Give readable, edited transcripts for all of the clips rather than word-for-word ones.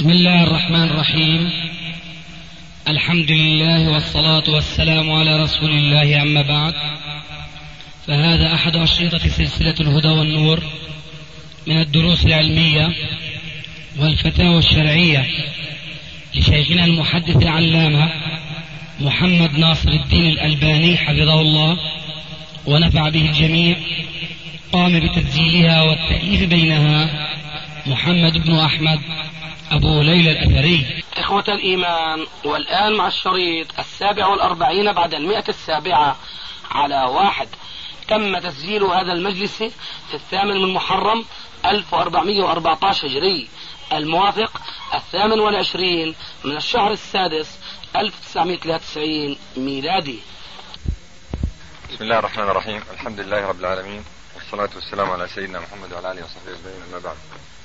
بسم الله الرحمن الرحيم. الحمد لله والصلاة والسلام على رسول الله، أما بعد، فهذا أحد أشرطة سلسلة الهدى والنور من الدروس العلمية والفتاوى الشرعية لشيخنا المحدث العلامة محمد ناصر الدين الألباني حفظه الله ونفع به الجميع. قام بتسجيلها والتأليف بينها محمد بن أحمد أبو ليلى الأثري. إخوة الإيمان، والآن مع الشريط 47 بعد 107 على 1. تم تسجيل هذا المجلس في 8 من محرم 1414 هجري، الموافق 28 من الشهر السادس 1993 ميلادي. بسم الله الرحمن الرحيم. الحمد لله رب العالمين، والصلاة والسلام على سيدنا محمد وعلى آله وصحبه أجمعين، أما بعد.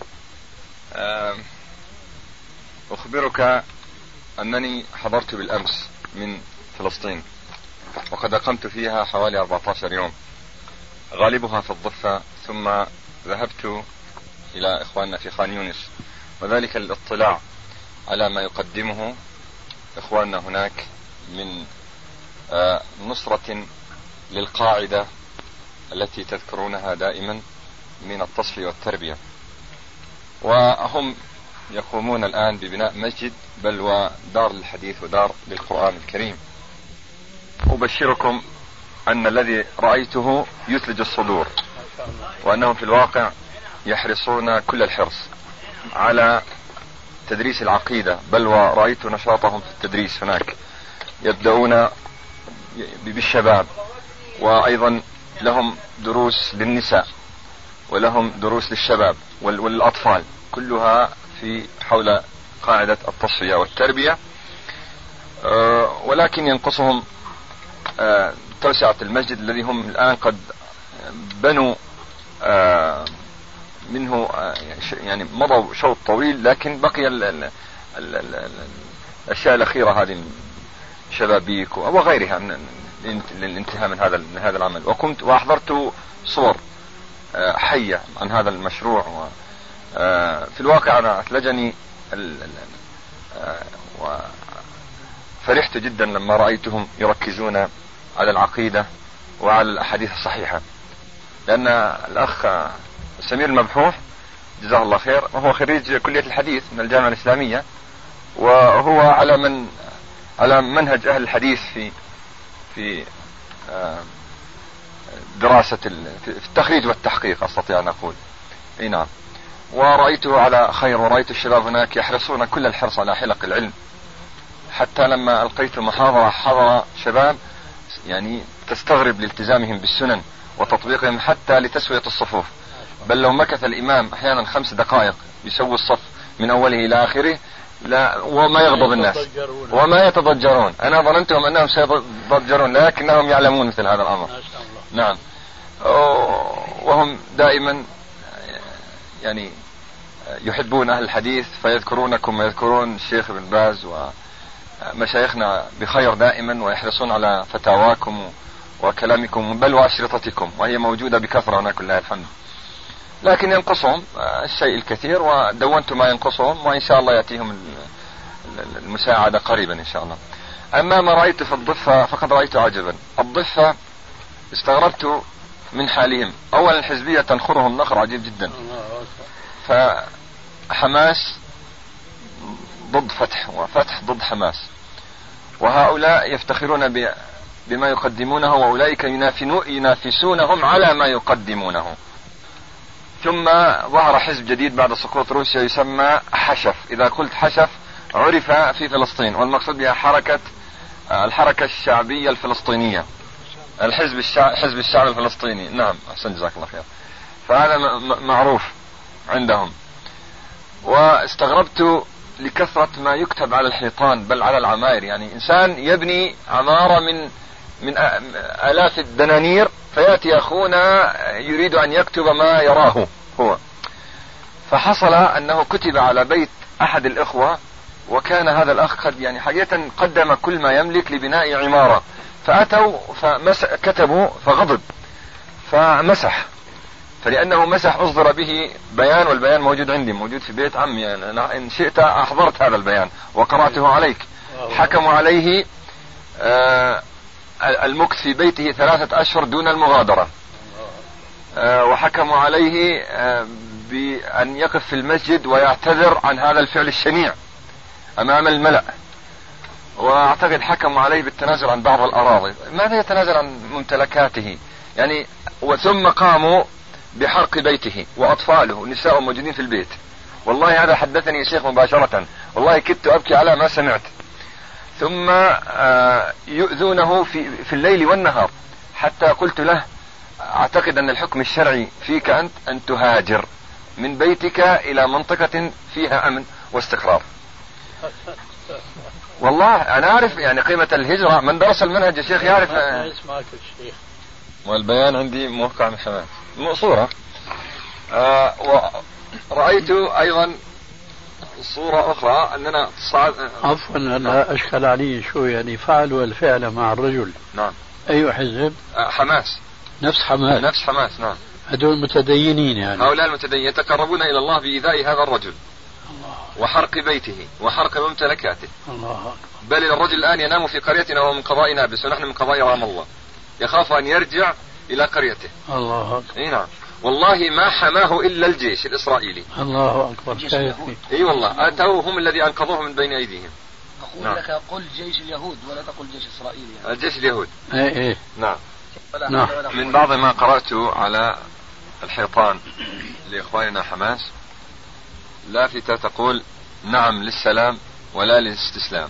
أخبرك أنني حضرت بالأمس من فلسطين، وقد أقمت فيها حوالي 14 يوم، غالبها في الضفة، ثم ذهبت إلى إخواننا في خان يونس، وذلك للاطلاع على ما يقدمه إخواننا هناك من نصرة للقاعدة التي تذكرونها دائما من التصفية والتربية. وهم يقومون الآن ببناء مسجد، بل ودار للحديث ودار للقرآن الكريم. أبشركم أن الذي رأيته يثلج الصدور، وأنهم في الواقع يحرصون كل الحرص على تدريس العقيدة، بل ورأيت نشاطهم في التدريس هناك. يبدأون بالشباب، وأيضا لهم دروس للنساء، ولهم دروس للشباب والأطفال، كلها في حول قاعدة التصفية والتربية. ولكن ينقصهم توسعة المسجد الذي هم الآن قد بنوا منه، يعني مضوا شوط طويل، لكن بقي الأشياء الأخيرة هذه، شبابيك وغيرها للانتهاء من هذا العمل. وكنت وأحضرت صور حية عن هذا المشروع، في الواقع أنا أثلجني وفرحت جدا لما رأيتهم يركزون على العقيدة وعلى الأحاديث الصحيحة، لأن الأخ سمير المبحوح جزاه الله خير وهو خريج كلية الحديث من الجامعة الإسلامية، وهو على منهج أهل الحديث في دراسة في التخريج والتحقيق، أستطيع أن أقول. أي نعم. ورأيته على خير، ورأيت الشباب هناك يحرصون كل الحرص على حلق العلم، حتى لما ألقيت محاضرة حضر شباب يعني تستغرب لالتزامهم بالسنن وتطبيقهم حتى لتسوية الصفوف، بل لو مكث الإمام أحيانا 5 دقائق يسوي الصف من أوله إلى آخره لا وما يغضب الناس وما يتضجرون. أنا ظننتهم أنهم سيتضجرون، لكنهم يعلمون مثل هذا الأمر. نعم. وهم دائما يعني يحبون أهل الحديث، فيذكرونكم ويذكرون الشيخ ابن باز ومشايخنا بخير دائما، ويحرصون على فتاواكم وكلامكم، بل وأشرطتكم، وهي موجودة بكثرة هنا كلها الحمد. لكن ينقصهم الشيء الكثير، ودونت ما ينقصهم، وإن شاء الله يأتيهم المساعدة قريبا إن شاء الله. أما ما رأيت في الضفة فقد رأيت عجبا. الضفة استغربت من حالهم. أولا الحزبية تنخرهم نخر عجيب جدا، فحماس ضد فتح وفتح ضد حماس، وهؤلاء يفتخرون بما يقدمونه، وأولئك ينافسونهم على ما يقدمونه. ثم ظهر حزب جديد بعد سقوط روسيا يسمى حشف. إذا قلت حشف عرف في فلسطين، والمقصود بها الحركة الشعبية الفلسطينية، حزب الشعب الفلسطيني. نعم، أحسن، جزاك الله خير. فهذا معروف عندهم. واستغربت لكثرة ما يكتب على الحيطان، بل على العماير. يعني إنسان يبني عمارة من آلاف الدنانير، فيأتي أخونا يريد أن يكتب ما يراه هو. فحصل أنه كتب على بيت أحد الإخوة، وكان هذا الأخ قد يعني حقيقة قدم كل ما يملك لبناء عمارة، فأتوا كتبوا فغضب فمسح فلأنه مسح أصدر به بيان، والبيان موجود عندي، موجود في بيت عمي، أنا إن شئت أحضرت هذا البيان وقرأته عليك. حكموا عليه المكث في بيته 3 أشهر دون المغادرة، وحكموا عليه بأن يقف في المسجد ويعتذر عن هذا الفعل الشنيع أمام الملأ، وأعتقد حكموا عليه بالتنازل عن بعض الأراضي. ماذا يتنازل عن ممتلكاته يعني؟ وثم قاموا بحرق بيته وأطفاله ونساء موجودين في البيت. والله هذا حدثني شيخ مباشرة، والله كدت أبكي على ما سمعت. ثم يؤذونه في الليل والنهار، حتى قلت له أعتقد أن الحكم الشرعي فيك أنت أن تهاجر من بيتك إلى منطقة فيها أمن واستقرار. والله أنا أعرف يعني قيمة الهجرة، من درس المنهج يا شيخ يعرف. والبيان عندي موقع من حماس صورة. ورأيت أيضا صورة أخرى أننا عفوا أنا أشكل علي شو يعني فعلوا الفعل مع الرجل. نعم. أي حزب؟ حماس. نفس حماس. نفس حماس نعم. هذول متدينين يعني. هؤلاء المتدينين يتقربون إلى الله بإيذاء هذا الرجل وحرق بيته وحرق ممتلكاته. الله. بل الرجل الآن ينام في قريتنا ومن قضاء نابلس ونحن من قضاء رام الله، يخاف أن يرجع إلى قريته. الله أكبر. نعم والله ما حماه إلا الجيش الإسرائيلي. الله أكبر. اي والله أتوا هم الذي أنقذوه من بين أيديهم. أقول نعم. لك قل جيش اليهود ولا تقل جيش إسرائيل يعني. الجيش اليهود. إيه. نعم. نعم. من بعض ما قرأته على الحيطان لإخواننا حماس لافتة تقول نعم للسلام ولا للاستسلام.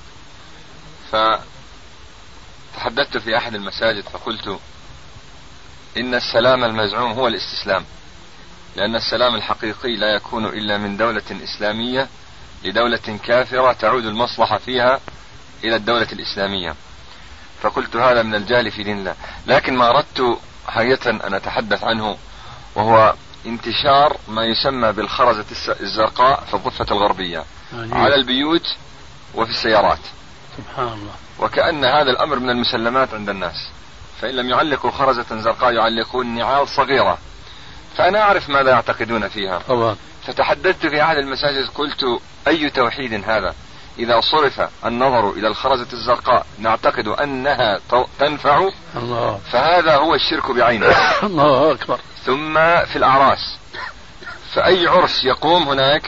فتحدثت في أحد المساجد فقلت إن السلام المزعوم هو الاستسلام، لأن السلام الحقيقي لا يكون إلا من دولة إسلامية لدولة كافرة تعود المصلحة فيها إلى الدولة الإسلامية. فقلت هذا من الجهل في دين الله. لكن ما أردت حقيقة أن أتحدث عنه وهو انتشار ما يسمى بالخرزة الزرقاء في الضفة الغربية على البيوت وفي السيارات. سبحان الله. وكأن هذا الأمر من المسلمات عند الناس، فإن لم يعلقوا خرزة زرقاء يعلقون نعال صغيرة، فأنا أعرف ماذا يعتقدون فيها. طبعا. فتحدثت في أحد المساجد قلت أي توحيد هذا إذا صرف النظر إلى الخرزة الزرقاء نعتقد أنها تنفع. الله. فهذا هو الشرك بعينه. الله أكبر. ثم في الأعراس، فأي عرس يقوم هناك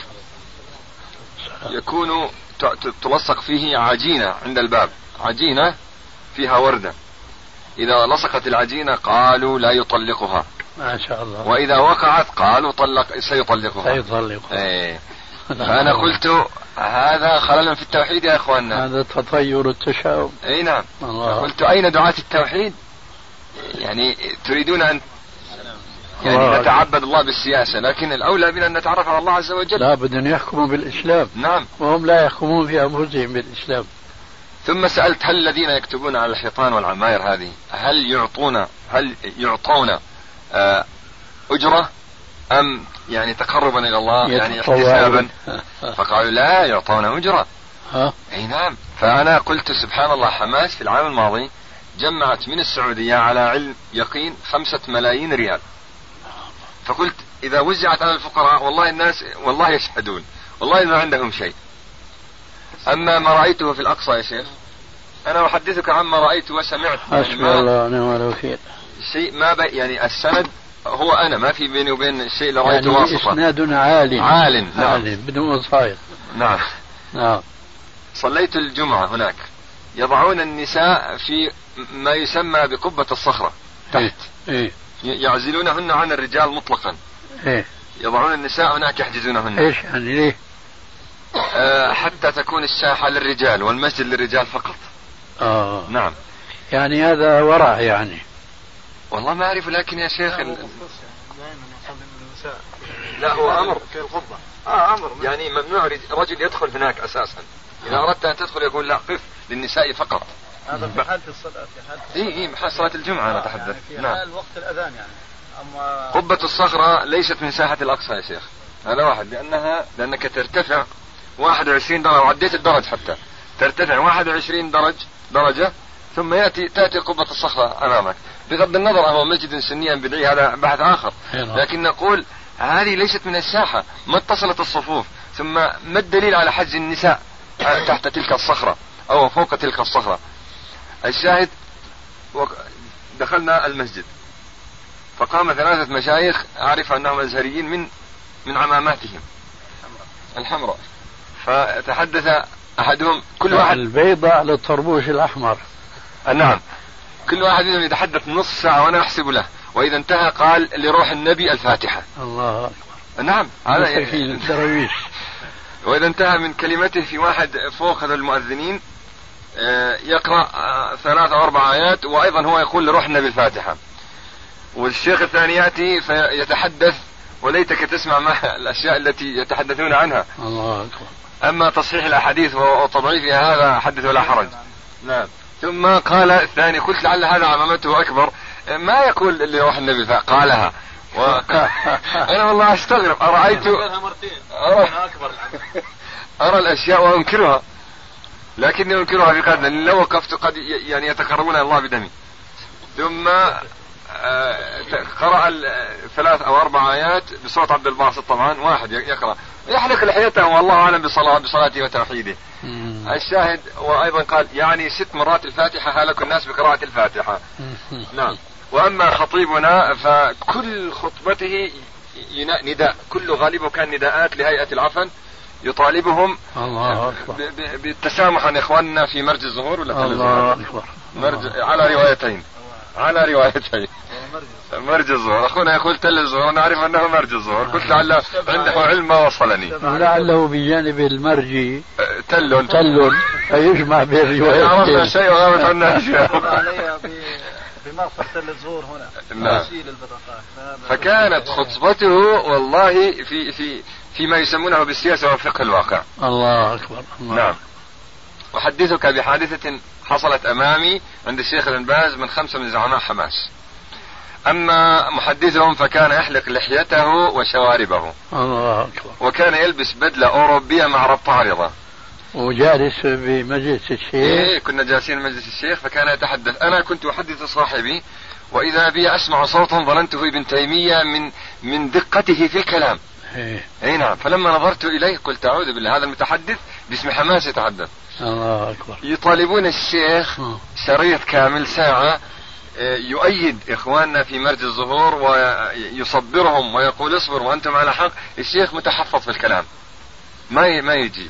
يكون تلصق فيه عجينة عند الباب، عجينة فيها وردة، إذا لصقت العجينة قالوا لا يطلقها ما شاء الله، وإذا وقعت قالوا سيطلقها. إيه. فأنا قلت هذا خلل في التوحيد يا إخواننا، هذا تطير التشاؤم. أي نعم. قلت أين دعاة التوحيد؟ يعني تريدون أن يعني نتعبد الله بالسياسة، لكن الأولى بنا أن نتعرف على الله عز وجل. لا بدهم يحكموا بالإسلام. نعم. وهم لا يحكمون في أنفسهم بالإسلام. ثم سألت هل الذين يكتبون على الحيطان والعماير هذه هل يعطون أجرة أم يعني تقربا إلى الله يعني احتسابا؟ فقالوا لا يعطون أجرة. أي نعم. فأنا قلت سبحان الله، حماس في العام الماضي جمعت من السعودية على علم يقين 5 ملايين ريال. فقلت إذا وزعت على الفقراء والله الناس والله يشهدون والله ما عندهم شيء. أما ما رأيته في الأقصى يا شيخ، أنا أحدثك عما رأيت وسمعت. حسبي الله ونعم الوكيل. شيء ما يعني السند هو أنا ما في بيني وبين الشيء اللي رأيته يعني واسطة. إسناد عالٍ. نعم. بدون وصاية. نعم. نعم. صليت الجمعة هناك، يضعون النساء في ما يسمى بقبة الصخرة تحت. إيه. يعزلونهن عن الرجال مطلقا. إيه. يضعون النساء هناك يحجزونهن. إيش يعني ليه؟ حتى تكون الساحة للرجال والمسجد للرجال فقط. نعم. يعني هذا ورع يعني. والله ما أعرف، لكن يا شيخ لا هو أمر أمر يعني ممنوع رجل يدخل هناك أساسا. إذا أردت أن تدخل يقول لا قف للنساء فقط. هذا في حالة الصلاة، في حالة حال صلاة الجمعة أنا أتحدث. في حال وقت الأذان يعني. أما قبة الصخرة ليست من ساحة الأقصى يا شيخ، هذا واحد، لأنك ترتفع 21 درجة، وعديت الدرج حتى ترتفع 21 درجة ثم تأتي قبة الصخرة أمامك، بغض النظر هو مسجد سني أم بدعي هذا بحث آخر، لكن نقول هذه ليست من الساحة، ما اتصلت الصفوف، ثم ما الدليل على حجز النساء تحت تلك الصخرة أو فوق تلك الصخرة؟ الشاهد دخلنا المسجد فقام 3 مشايخ أعرف أنهم أزهريين من عماماتهم الحمراء، فتحدث أحدهم كل واحد البيضة على الطربوش الأحمر. نعم، كل واحد منهم يتحدث نص ساعة وأنا أحسب له، وإذا انتهى قال لروح النبي الفاتحة. الله أكبر. نعم هذا الدرويش. وإذا انتهى من كلمته في واحد فوق هذا المؤذنين يقرأ 3 أو 4 آيات وأيضا هو يقول لروح النبي الفاتحة، والشيخ الثاني يأتي فيتحدث وليتك تسمع ما الأشياء التي يتحدثون عنها. الله أكبر. أما تصحيح الأحاديث وتضعيفها هذا حدث ولا حرج. نعم. ثم قال الثاني قلت لعل هذا عمامته أكبر، ما يقول اللي روح النبي قالها أنا والله أستغرب، أرأيت أرى الأشياء وأنكرها، لكني أنكرها في قدر لو وقفت قد يعني يتقربون إلى الله بدمي. ثم قرأ 3 أو 4 آيات بصوت عبد الباسط، طبعا واحد يقرأ يحلق لحيته والله أعلم بصلاته وتوحيده. الشاهد وأيضا قال يعني 6 مرات الفاتحة هلك الناس بقراءة الفاتحة. نعم. وأما خطيبنا فكل خطبته نداء، كل غالبه كان نداءات لهيئة العفن يطالبهم بالتسامح عن إخواننا في مرج الظهور ولا الله أكبر. على روايتين مرج الظهور. أخونا يقول تل الظهور، نعرف أنه مرج الظهور، قلت لعله عنده علم ما وصلني، لعله بجانب المرج تل فيجمع بين الروايتين. عرفنا شيء وغابت عنا أشياء. بمغفر تل الظهور هنا. نعم. فكانت خطبته والله فيما يسمونه بالسياسة وفقه الواقع. الله أكبر. نعم. أحدثك بحادثة حصلت أمامي عند الشيخ بن باز من 5 من زعماء حماس. أما محدثهم فكان يحلق لحيته وشواربه. الله أكبر. وكان يلبس بدلة أوروبية مع ربط عارضة. وجالس بمجلس الشيخ. إيه كنا جالسين بمجلس الشيخ، فكان يتحدث. أنا كنت أحدث صاحبي وإذا بي أسمع صوتا ظننته ابن تيمية من دقته في الكلام. اي نعم. فلما نظرت إليه قلت أعوذ بالله، هذا المتحدث باسم حماس يتحدث. الله أكبر. يطالبون الشيخ شريط كامل ساعة يؤيد إخواننا في مرج الظهور ويصبرهم ويقول اصبر وأنتم على حق. الشيخ متحفظ في الكلام ما يجيب.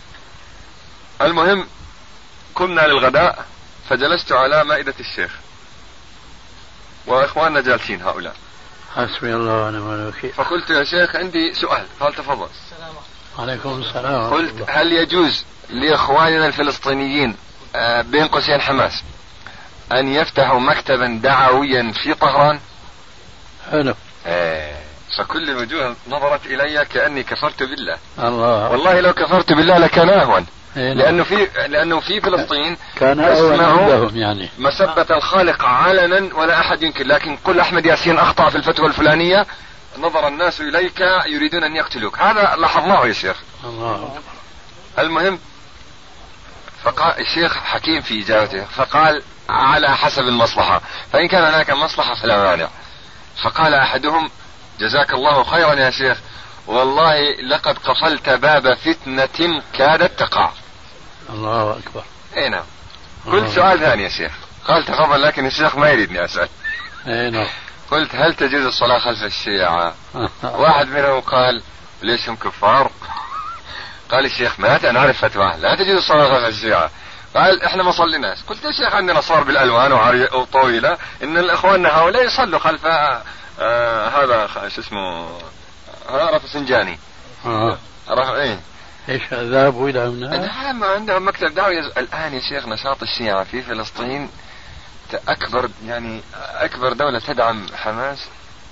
المهم قمنا للغداء فجلست على مائدة الشيخ وإخواننا جالسين هؤلاء. حسبي الله ونعم الوكيل. فقلت يا شيخ عندي سؤال. قال تفضل. عليكم السلام. قلت هل يجوز لإخواننا الفلسطينيين بين قوسين حماس أن يفتحوا مكتبا دعويا في طهران؟ حلو. فكل الوجوه نظرت إلي كأني كفرت بالله. الله. والله لو كفرت بالله لكان أهون. لأنه في فلسطين كان أهون يعني مسبة الخالق علنا ولا أحد ينكر، لكن قل أحمد ياسين أخطأ في الفتوى الفلانية نظر الناس إليك يريدون أن يقتلوك. هذا لاحظناه يا شيخ. الله. المهم فقال الشيخ حكيم في إجابته فقال على حسب المصلحة، فإن كان هناك مصلحة فلا مانع. فقال أحدهم جزاك الله خيرا يا شيخ، والله لقد قفلت باب فتنة كادت تقع. الله أكبر. اي نعم. قلت سؤال ثاني يا شيخ. قال تفضل، لكن الشيخ ما يريدني أسأل. اي نعم. قلت هل تجوز الصلاة خلف الشيعة؟ واحد منهم قال ليش هم كفار؟ قال الشيخ مات أنا أعرف فتوى لا تجوز الصلاة خلف الشيعة. قال احنا ما صليناش. قلت يا شيخ عندنا صار بالألوان وطويلة ان الإخوان هؤلاء يصلوا خلف هذا شو اسمه رفسنجاني. ايه ايش ذهبوا الى هناك؟ نعم عندهم مكتب دعوي. الان يا شيخ نشاط الشيعة في فلسطين اكبر دولة تدعم حماس.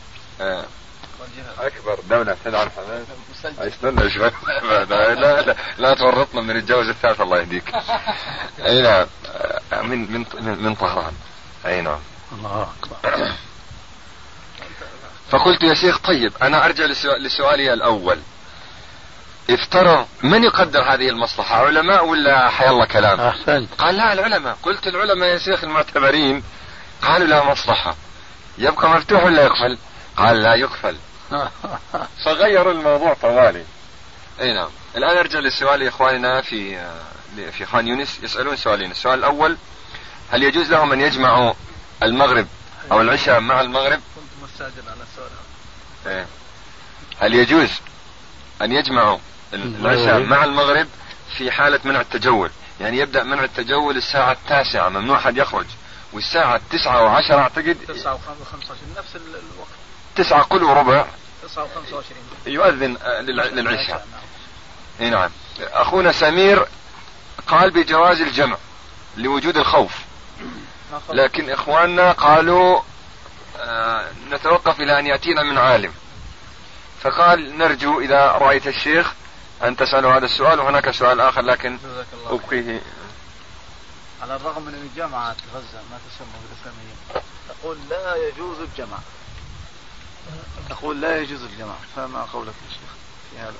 اكبر دولة تدعم حماس. استنى شوي لا تورطنا من الجوز الثالث الله يهديك. اي نعم من طهران. اي نعم. الله اكبر. فقلت يا شيخ طيب انا ارجع لسؤالي الاول. افترض من يقدر هذه المصلحة، علماء ولا حي الله كلام؟ أحسنت. قال لا العلماء. قلت العلماء يا شيخ المعتبرين، قالوا لا مصلحة، يبقى مفتوح ولا يقفل؟ قال لا يقفل. فغيروا الموضوع طوالي. اي نعم. الآن ارجع للسؤال إخواننا في خان يونس، يسألون سؤالين. السؤال الأول: هل يجوز لهم أن يجمعوا المغرب أو العشاء مع المغرب؟ كنت مستعجل على السؤال. إيه. هل يجوز أن يجمعوا العشاء مع المغرب في حالة منع التجول؟ يعني يبدأ منع التجول الساعة 9، ممنوع حد يخرج، والساعة 9:10 أعتقد 9:25 نفس الوقت. 9 قل وربع 9:25 يؤذن للعشاء. اي نعم. أخونا سمير قال بجواز الجمع لوجود الخوف، لكن إخواننا قالوا نتوقف إلى أن يأتينا من عالم، فقال نرجو إذا رأيت الشيخ أن تسأله هذا السؤال. وهناك سؤال آخر لكن أبقيه. على الرغم من أن الجامعات غزة ما تسمى بالإسلامية تقول لا يجوز الجمع، تقول لا يجوز الجمع، فما قولك يا شيخ في هذا؟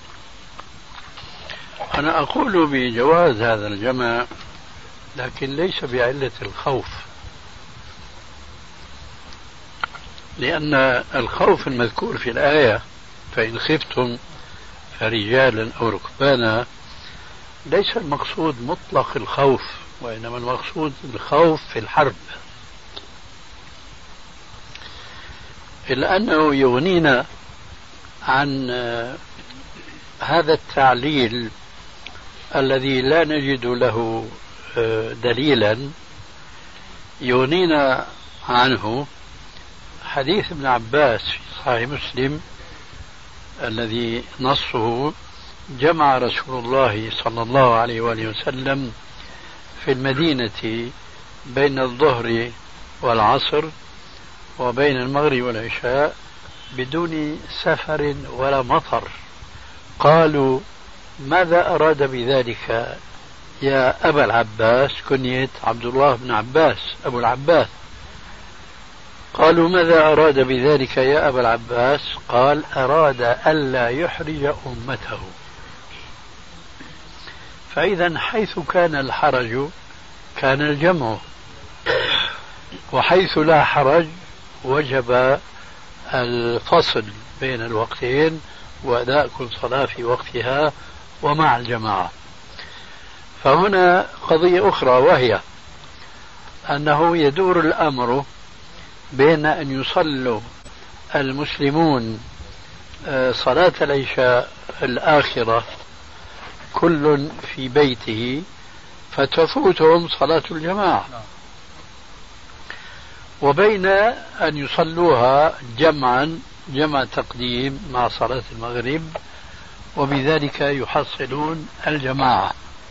أنا أقول بجواز هذا الجمع، لكن ليس بعلة الخوف، لأن الخوف المذكور في الآية فإن خفتم فرجالا أو ركبانا ليس المقصود مطلق الخوف، وإنما المقصود الخوف في الحرب، إلا أنه يغنينا عن هذا التعليل الذي لا نجد له دليلا. يغنينا عنه حديث ابن عباس في صحيح مسلم الذي نصه: جمع رسول الله صلى الله عليه وآله وسلم في المدينة بين الظهر والعصر وبين المغرب والعشاء بدون سفر ولا مطر. قالوا: ماذا أراد بذلك يا أبا العباس؟ كنية عبد الله بن عباس أبو العباس. قالوا: ماذا أراد بذلك يا أبا العباس؟ قال: أراد ألا يحرج أمته. فإذا حيث كان الحرج كان الجمع، وحيث لا حرج وجب الفصل بين الوقتين وأداء كل صلاة في وقتها ومع الجماعة. فهنا قضية أخرى، وهي أنه يدور الأمر بين أن يصلوا المسلمون صلاة العشاء الآخرة كل في بيته فتفوتهم صلاة الجماعة، وبين أن يصلوها جمعا، جمع تقديم مع صلاة المغرب، وبذلك يحصلون الجماعة.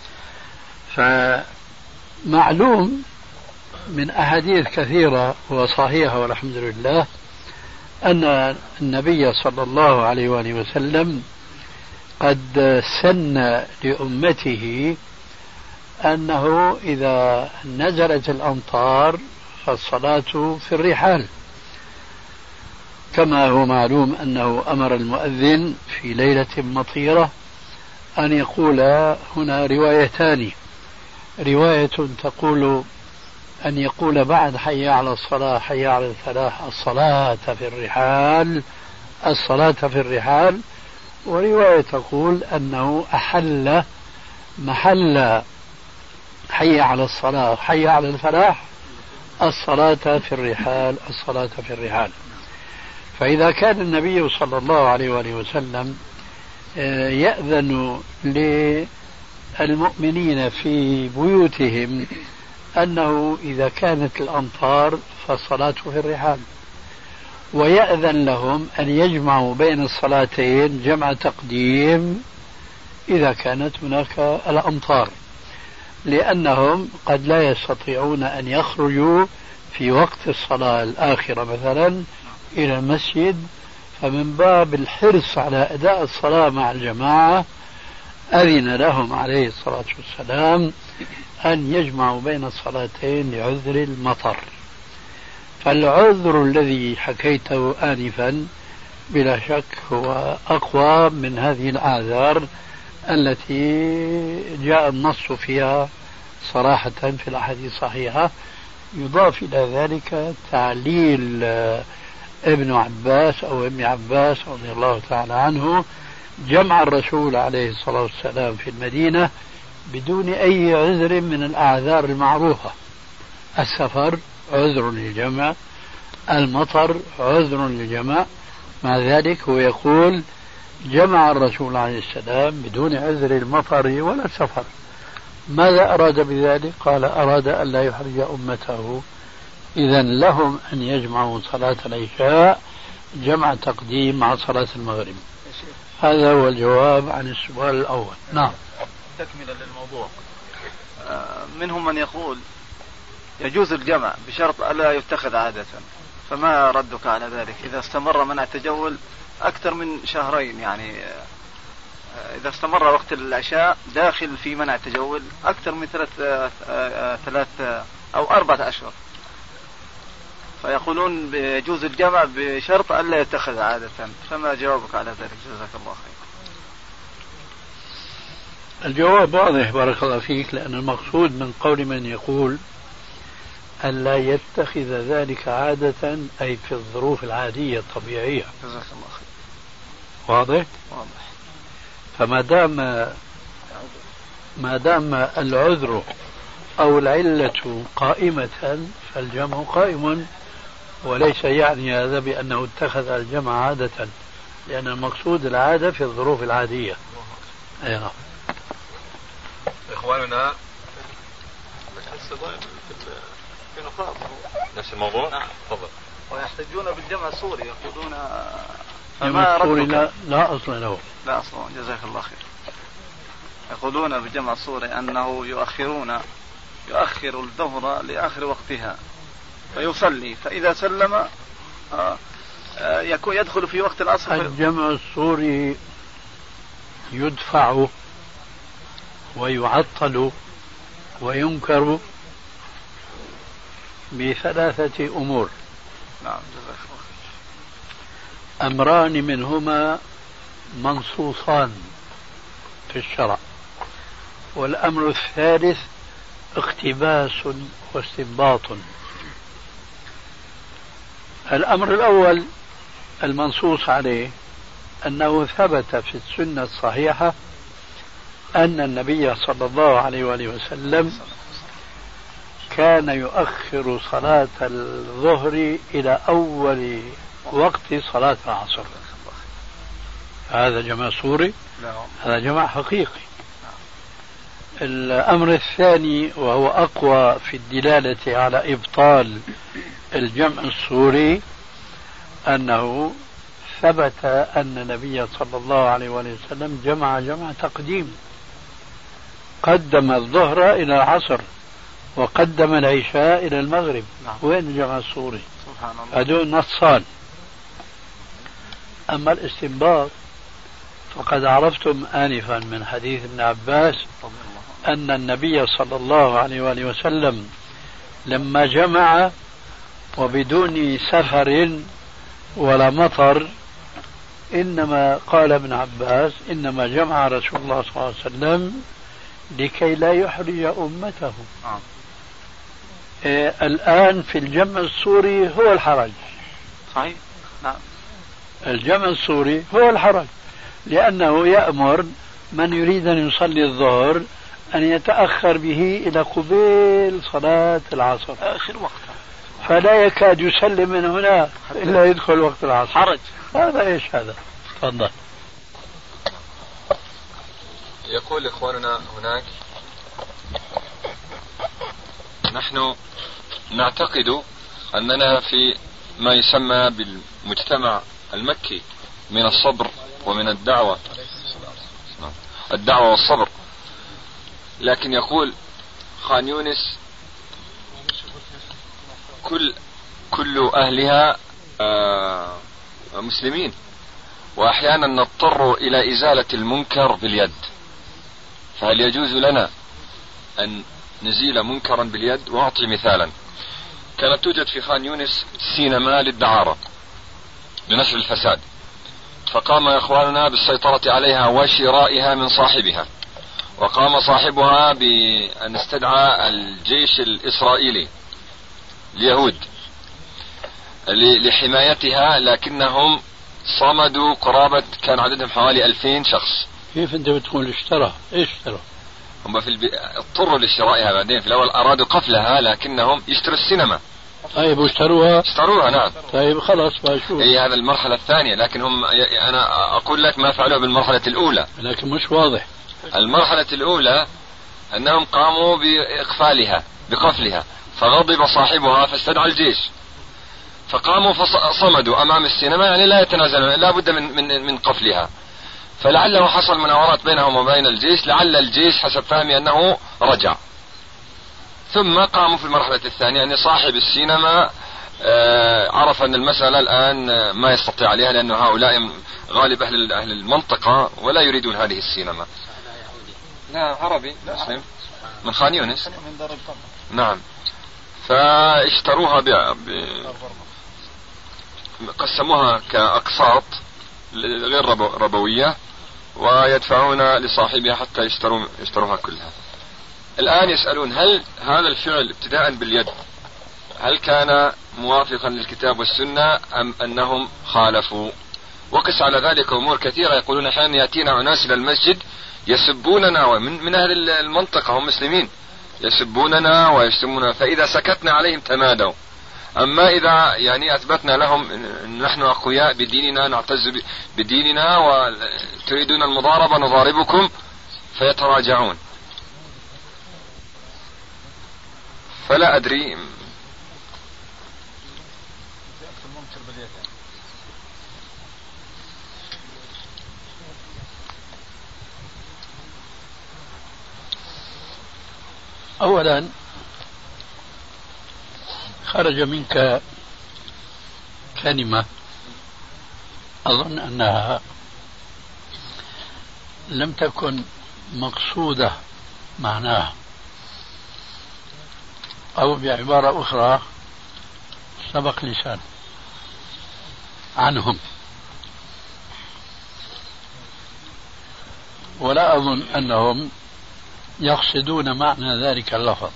فمعلوم من أحاديث كثيرة وصحيحة والحمد لله أن النبي صلى الله عليه وآله وسلم قد سن لأمته أنه إذا نزلت الأمطار فالصلاة في الرحال، كما هو معلوم أنه أمر المؤذن في ليلة مطيرة أن يقول، هنا روايتان: رواية تقول أن يقول بعد حي على الصلاة حي على الفلاح الصلاة في الرحال، الصلاة في الرحال، ورواية تقول أنه أحل محل حي على الصلاة حي على الفلاح الصلاة في الرحال، الصلاة في الرحال. فإذا كان النبي صلى الله عليه وآله وسلم يأذن للمؤمنين في بيوتهم أنه إذا كانت الأمطار فالصلاة في الرحال، ويأذن لهم أن يجمعوا بين الصلاتين جمع تقديم إذا كانت هناك الأمطار، لأنهم قد لا يستطيعون أن يخرجوا في وقت الصلاة الآخرة مثلا إلى المسجد، فمن باب الحرص على أداء الصلاة مع الجماعة أذن لهم عليه الصلاة والسلام أن يجمعوا بين الصلاتين لعذر المطر. فالعذر الذي حكيته آنفا بلا شك هو أقوى من هذه الأعذار التي جاء النص فيها صراحة في الأحاديث الصحيحة. يضاف إلى ذلك تعليل ابن عباس أو ابن عباس رضي الله تعالى عنه جمع الرسول عليه الصلاة والسلام في المدينة بدون أي عذر من الأعذار المعروفة. السفر عذر للجمع، المطر عذر للجمع، مع ذلك هو يقول جمع الرسول عليه السلام بدون عذر المطر ولا السفر. ماذا أراد بذلك؟ قال أراد أن لا يحرج أمته، إذا لهم أن يجمعوا صلاة العشاء جمع تقديم مع صلاة المغرب. هذا هو الجواب عن السؤال الأول. نعم. تكملة للموضوع، منهم من يقول يجوز الجمع بشرط ألا يتخذ عادة، فما ردك على ذلك إذا استمر منع التجول أكثر من شهرين؟ يعني إذا استمر وقت العشاء داخل في منع التجول أكثر من 3 أو 4 أشهر، فيقولون يجوز الجمع بشرط ألا يتخذ عادة، فما جوابك على ذلك؟ جزاك الله خير. الجواب واضح بارك الله فيك، لأن المقصود من قول من يقول ألا يتخذ ذلك عادة أي في الظروف العادية الطبيعية. جزاك الله خير. واضح؟ واضح. ما دام العذر أو العلة قائمة فالجمع قائم، وليس يعني هذا بأنه اتخذ الجمع عادة، لأن المقصود العادة في الظروف العادية. أيوة. إخواننا نفس الموضوع. نعم. تفضل. ويحتجون بالجمع الصوري، يقولون الجمع الصوري لا أصل له. لا أصل. جزاك الله خير. يقولون بالجمع الصوري أنه يؤخر الظهر لآخر وقتها فيصلي، فإذا سلم يدخل في وقت العصر. الجمع الصوري يدفع ويعطل وينكر ب3 أمور. نعم. جزاك الله خير. أمران منهما منصوصان في الشرع، والأمر الثالث اقتباس واستنباط. الأمر الأول المنصوص عليه أنه ثبت في السنة الصحيحة أن النبي صلى الله عليه وآله وسلم كان يؤخر صلاة الظهر إلى أول وقت صلاة العصر. هذا جمع صوري، هذا جمع حقيقي. الأمر الثاني وهو أقوى في الدلالة على إبطال الجمع الصوري أنه ثبت أن النبي صلى الله عليه وسلم جمع تقديم، قدم الظهر إلى العصر وقدم العشاء إلى المغرب. وين الجمع الصوري؟ هذول نصان. أما الاستنباط فقد عرفتم آنفا من حديث ابن عباس أن النبي صلى الله عليه وآله وسلم لما جمع وبدون سفر ولا مطر، إنما قال ابن عباس إنما جمع رسول الله صلى الله عليه وسلم لكي لا يحرج أمته. الآن في الجمع الصوري هو الحرج. صحيح. نعم. الجمع الصوري هو الحرج، لأنه يأمر من يريد أن يصلي الظهر أن يتأخر به إلى قبيل صلاة العصر آخر وقت، فلا يكاد يسلم من هنا إلا يدخل وقت العصر. حرج. هذا إيش هذا؟ تفضل. يقول إخواننا هناك نحن نعتقد أننا في ما يسمى بالمجتمع المكي من الصبر ومن الدعوة والصبر، لكن يقول خان يونس كل أهلها مسلمين، وأحيانا نضطر إلى إزالة المنكر باليد، فهل يجوز لنا أن نزيل منكرا باليد؟ وأعطي مثالا. كانت توجد في خان يونس سينما للدعارة لنشر الفساد، فقام إخواننا بالسيطرة عليها وشرائها من صاحبها، وقام صاحبها بأن استدعى الجيش الإسرائيلي اليهود لحمايتها، لكنهم صمدوا قرابة، كان عددهم حوالي 2000 شخص. كيف أنت بتقول اشترى؟ إيش اشترى؟ هم اضطروا لشرائها بعدين، في الأول أرادوا قفلها لكنهم يشتروا السينما. طيب واشتروها؟ اشتروها نعم. طيب خلاص بشوف. هي هذا المرحلة الثانية، لكن هم أنا أقول لك ما فعلوه بالمرحلة الأولى. لكن مش واضح. المرحلة الأولى أنهم قاموا بإقفالها بقفلها، فغضب صاحبها فاستدعى الجيش، فقاموا فصمدوا أمام السينما، يعني لا يتنازلون، لا بد من قفلها. فلعله حصل مناورات بينهم وبين الجيش، لعل الجيش حسب فهمي أنه رجع، ثم قاموا في المرحلة الثانية. يعني صاحب السينما عرف أن المسألة الآن ما يستطيع عليها، لأن هؤلاء غالب أهل المنطقة ولا يريدون هذه السينما. لا عربي مسلم من خان يونس. نعم. فاشتروها قسموها كأقساط غير ربوية، ويدفعون لصاحبها حتى يشتروها كلها. الآن يسألون هل هذا الفعل ابتداء باليد هل كان موافقا للكتاب والسنة أم أنهم خالفوا؟ وقس على ذلك أمور كثيرة. يقولون أحيانا يأتينا أناس إلى المسجد يسبوننا، من أهل المنطقة هم مسلمين، يسبوننا ويشتموننا، فإذا سكتنا عليهم تمادوا. أما إذا يعني أثبتنا لهم أن نحن أقوياء بديننا، نعتز بديننا، وتريدون المضاربة نضاربكم، فيتراجعون. فلا أدري. أولا خرج منك كلمة أظن أنها لم تكن مقصودة معناها، أو بعبارة أخرى سبق لسان عنهم، ولا أظن أنهم يقصدون معنى ذلك اللفظ.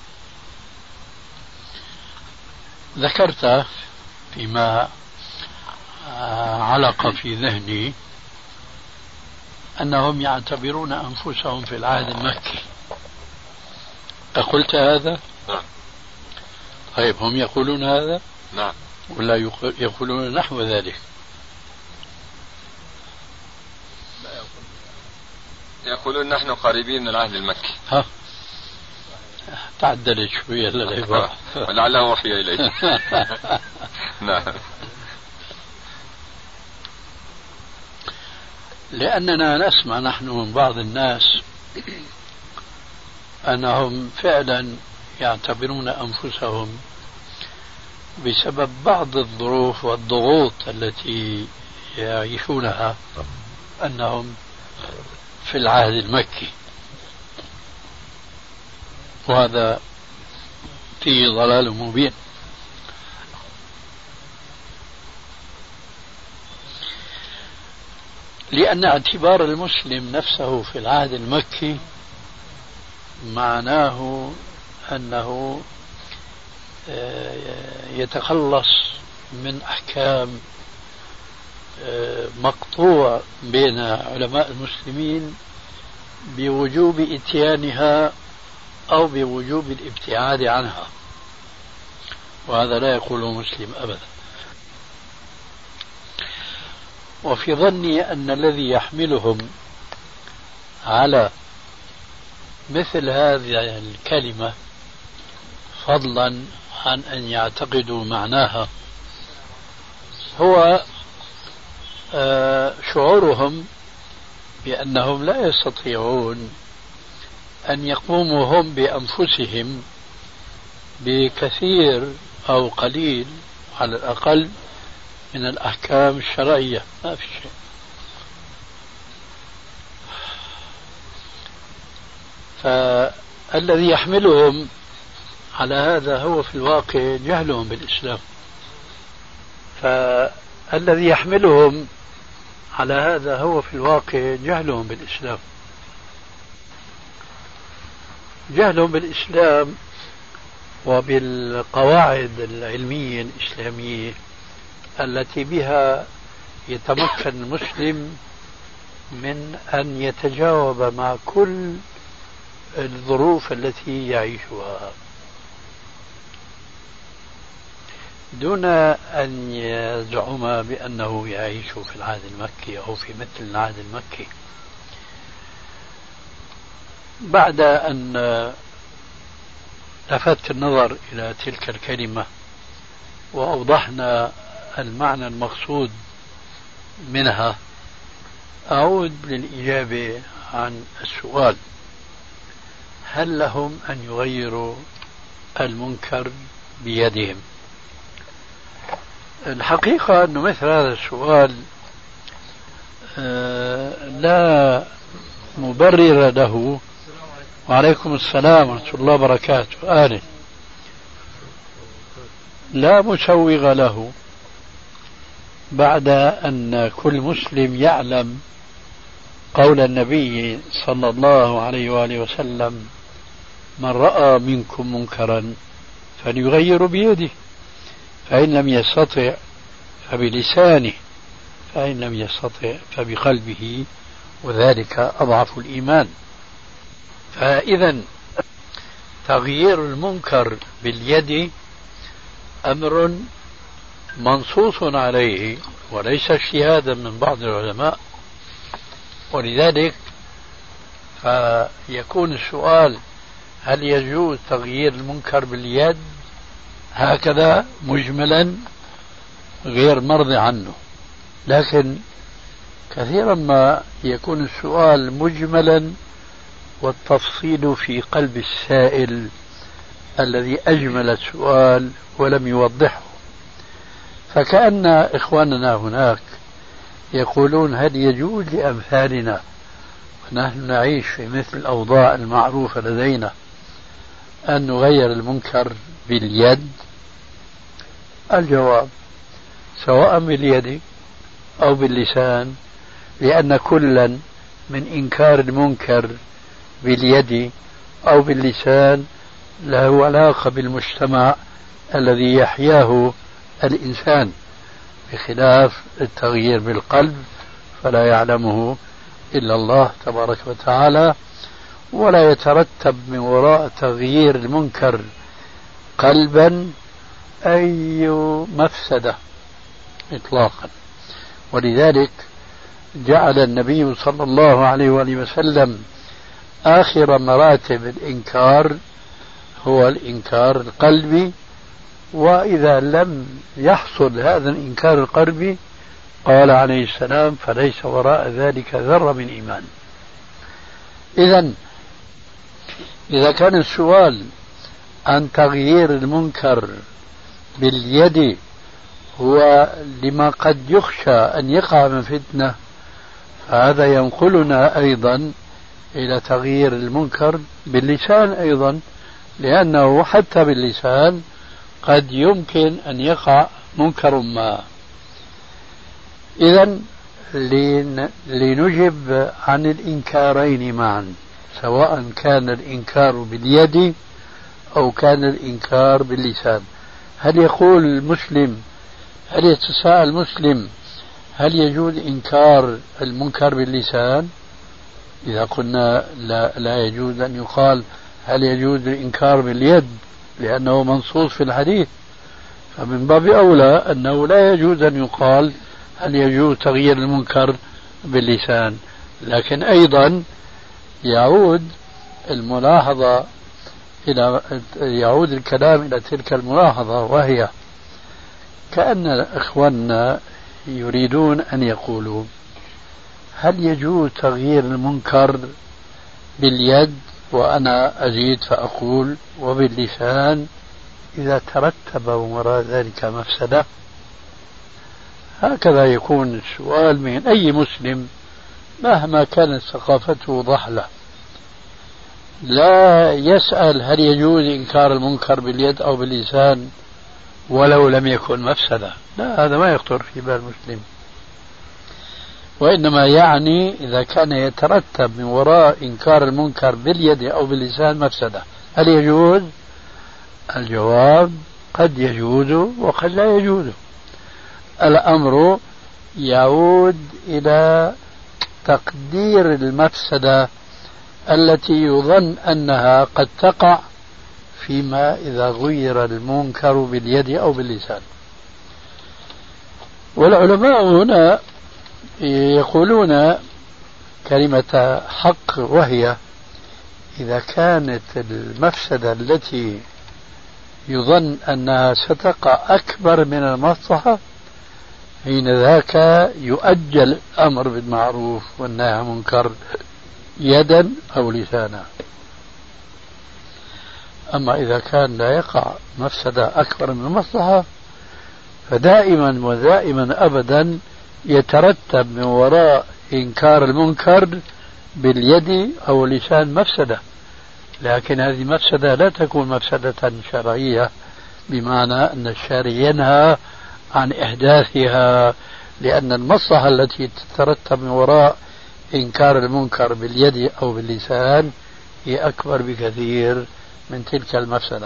ذكرت فيما علق في ذهني أنهم يعتبرون أنفسهم في العهد المكي. أقلت هذا؟ نعم. طيب هم يقولون هذا؟ نعم. ولا يقولون نحو ذلك؟ يقولون نحن قريبين من العهد المكي. ها تعدلت شوية للعبارة. ولعله وحي إليه. نعم. لأننا نسمع نحن من بعض الناس أنهم فعلا يعتبرون أنفسهم بسبب بعض الظروف والضغوط التي يعيشونها أنهم في العهد المكي، وهذا فيه ضلال مبين. لأن اعتبار المسلم نفسه في العهد المكي معناه أنه يتخلص من أحكام مقطوع بين علماء المسلمين بوجوب إتيانها أو بوجوب الابتعاد عنها، وهذا لا يقوله مسلم أبدا. وفي ظني أن الذي يحملهم على مثل هذه الكلمة فضلا عن أن يعتقدوا معناها هو شعورهم بأنهم لا يستطيعون أن يقوموا هم بأنفسهم بكثير أو قليل على الأقل من الأحكام الشرعية. ما في شيء. فالذي يحملهم على هذا هو في الواقع جهلهم بالإسلام. فالذي يحملهم على هذا هو في الواقع جهلهم بالإسلام. جهلهم بالإسلام وبالقواعد العلمية الإسلامية التي بها يتمكن المسلم من أن يتجاوب مع كل الظروف التي يعيشها دون أن يزعم بأنه يعيش في العهد المكي أو في مثل العهد المكي. بعد أن لفت النظر إلى تلك الكلمة وأوضحنا المعنى المقصود منها، أعود للإجابة عن السؤال: هل لهم أن يغيروا المنكر بيدهم؟ الحقيقة أنه مثل هذا السؤال لا مبرر له. وعليكم السلام ورحمة الله وبركاته. لا مسوغ له بعد أن كل مسلم يعلم قول النبي صلى الله عليه وآله وسلم: من رأى منكم منكرا فليغير بيده، فإن لم يستطع فبلسانه، فإن لم يستطع فبقلبه، وذلك أضعف الإيمان. فإذا تغيير المنكر باليد أمر منصوص عليه وليس اجتهادا من بعض العلماء، ولذلك فيكون السؤال: هل يجوز تغيير المنكر باليد هكذا مجملا غير مرضي عنه؟ لكن كثيرا ما يكون السؤال مجملا والتفصيل في قلب السائل الذي أجمل السؤال ولم يوضحه. فكأن إخواننا هناك يقولون: هل يجوز لأمثالنا ونحن نعيش في مثل الأوضاع المعروفة لدينا أن نغير المنكر باليد؟ الجواب: سواء باليد أو باللسان، لأن كلا من إنكار المنكر باليد أو باللسان له علاقة بالمجتمع الذي يحياه الإنسان، بخلاف التغيير بالقلب فلا يعلمه إلا الله تبارك وتعالى، ولا يترتب من وراء تغيير المنكر قلبا أي مفسدة إطلاقا. ولذلك جعل النبي صلى الله عليه وآله وسلم آخر مراتب الإنكار هو الإنكار القلبي، وإذا لم يحصل هذا الإنكار القلبي قال عليه السلام: فليس وراء ذلك ذرة من إيمان. إذا كان السؤال عن تغيير المنكر باليد هو لما قد يخشى أن يقع من فتنة، فهذا ينقلنا أيضا إلى تغيير المنكر باللسان أيضا، لأنه حتى باللسان قد يمكن أن يقع منكر ما. إذن لنجب عن الإنكارين معا، سواء كان الإنكار باليد أو كان الإنكار باللسان. هل يقول المسلم، هل يتساءل المسلم: هل يجوز إنكار المنكر باللسان؟ إذا قلنا لا يجوز أن يقال هل يجوز الإنكار باليد لأنه منصوص في الحديث، فمن باب أولى أنه لا يجوز أن يقال هل يجوز تغيير المنكر باللسان. لكن أيضا يعود الكلام إلى تلك الملاحظة، وهي كأن إخواننا يريدون أن يقولوا: هل يجوز تغيير المنكر باليد؟ وأنا أزيد فأقول: وباللسان إذا ترتب وراء ذلك مفسدة. هكذا يكون السؤال من أي مسلم مهما كانت ثقافته ضحلة، لا يسأل هل يجوز إنكار المنكر باليد أو باللسان ولو لم يكن مفسدة، لا، هذا ما يخطر في بال المسلم. وإنما يعني إذا كان يترتب من وراء إنكار المنكر باليد أو باللسان مفسدة، هل يجوز؟ الجواب قد يجوز وقد لا يجوز. الأمر يعود إلى تقدير المفسدة التي يظن أنها قد تقع فيما إذا غير المنكر باليد أو باللسان. والعلماء هنا يقولون كلمة حق، وهي إذا كانت المفسدة التي يظن أنها ستقع أكبر من المصلحة حين ذاك يؤجل الأمر بالمعروف والنهي عن المنكر يدا أو لسانا. أما إذا كان لا يقع مفسدة أكبر من المصلحة فدائما ودائما أبدا يترتب من وراء إنكار المنكر باليد أو اللسان مفسدة، لكن هذه مفسدة لا تكون مفسدة شرعية بمعنى أن الشارع ينهى عن إحداثها، لأن المصلحة التي تترتب من وراء إنكار المنكر باليد أو باللسان هي أكبر بكثير من تلك المفسدة.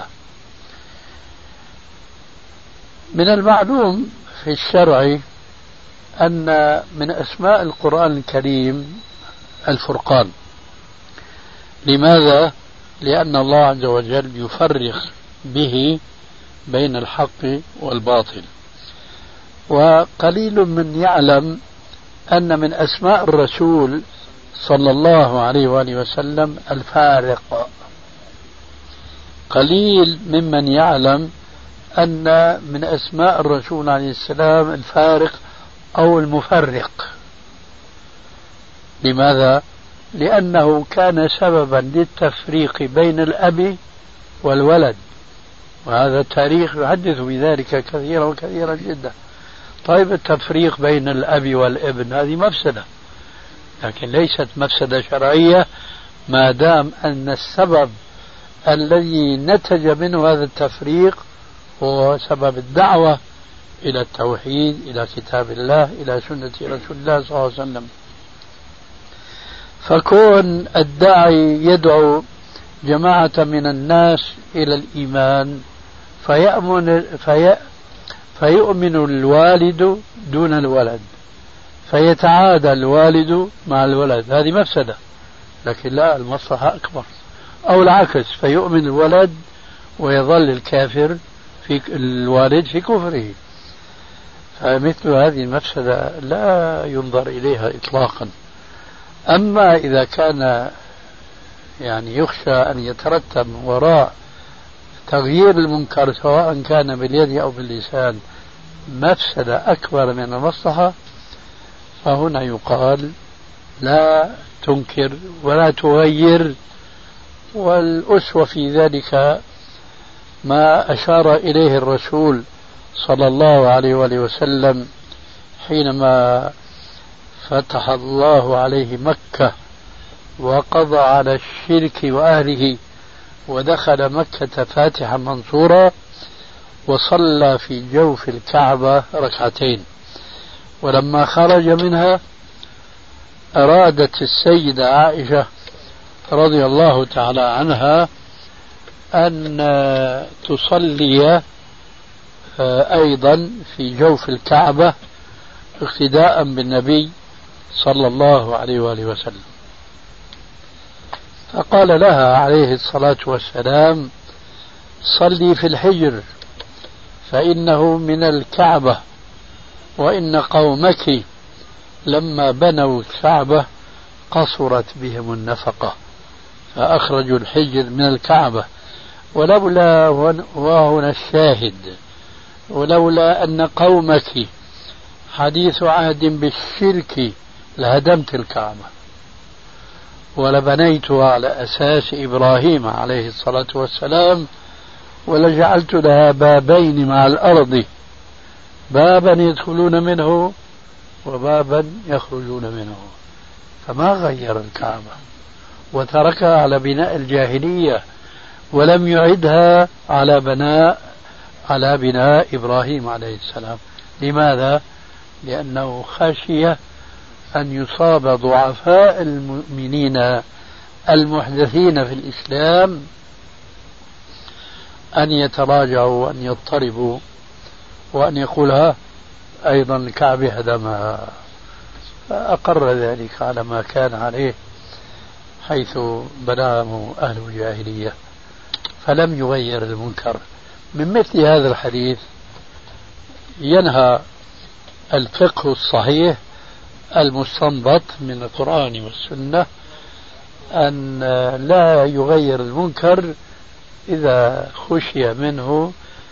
من المعلوم في الشرع أن من أسماء القرآن الكريم الفرقان. لماذا؟ لأن الله عز وجل يفرق به بين الحق والباطل. وقليل من يعلم أن من أسماء الرسول صلى الله عليه وآله وسلم الفارق. قليل ممن يعلم أن من أسماء الرسول عليه السلام الفارق أو المفرق. لماذا؟ لأنه كان سببا للتفريق بين الأب والولد، وهذا التاريخ يحدث بذلك كثيرا وكثيرا جدا. طيب التفريق بين الأب والابن هذه مفسدة، لكن ليست مفسدة شرعية ما دام أن السبب الذي نتج منه هذا التفريق هو سبب الدعوة إلى التوحيد، إلى كتاب الله، إلى سنة رسول الله صلى الله عليه وسلم. فكون الداعي يدعو جماعة من الناس إلى الإيمان فيؤمن الوالد دون الولد، فيتعادى الوالد مع الولد، هذه مفسدة، لكن لا، المصلحة أكبر. أو العكس، فيؤمن الولد ويظل الكافر في الوالد في كفره، فمثل هذه المفسدة لا ينظر إليها إطلاقا. أما إذا كان يعني يخشى أن يترتب وراء تغيير المنكر سواء كان باليد أو باللسان مفسدة أكبر من المصلحة، فهنا يقال لا تنكر ولا تغير. والأسوة في ذلك ما أشار إليه الرسول صلى الله عليه وآله وسلم حينما فتح الله عليه مكة وقضى على الشرك وأهله ودخل مكة فاتحا منصورا وصلى في جوف الكعبة ركعتين، ولما خرج منها أرادت السيدة عائشة رضي الله تعالى عنها أن تصلي أيضا في جوف الكعبة اقتداء بالنبي صلى الله عليه وآله وسلم، فقال لها عليه الصلاة والسلام: صلي في الحجر فإنه من الكعبة، وإن قومك لما بنوا الكعبة قصرت بهم النفقة فأخرجوا الحجر من الكعبة، ولولا، وهنا الشاهد، ولولا أن قومك حديث عهد بالشرك لهدمت الكعبة ولبنيتها على أساس إبراهيم عليه الصلاة والسلام ولجعلت لها بابين مع الأرض، بابا يدخلون منه وبابا يخرجون منه. فما غير الكعبة وتركها على بناء الجاهلية ولم يعدها على بناء إبراهيم عليه السلام. لماذا؟ لأنه خشي أن يصاب ضعفاء المؤمنين المحدثين في الإسلام أن يتراجعوا وأن يضطربوا وأن يقولها أيضا الكعب هدمها، فأقر ذلك على ما كان عليه حيث بناه أهل الجاهلية، فلم يغير المنكر. من مثل هذا الحديث ينهى الفقه الصحيح المستنبط من القرآن والسنة أن لا يغير المنكر إذا خشي منه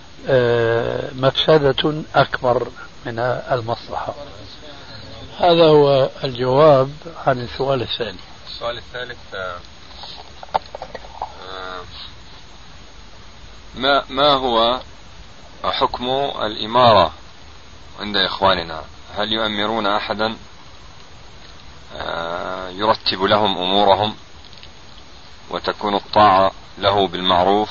مفسدة أكبر من المصلحة. هذا هو الجواب عن السؤال الثاني. السؤال الثالث، ما هو حكم الإمارة عند إخواننا؟ هل يؤمرون أحدا يرتب لهم أمورهم وتكون الطاعة له بالمعروف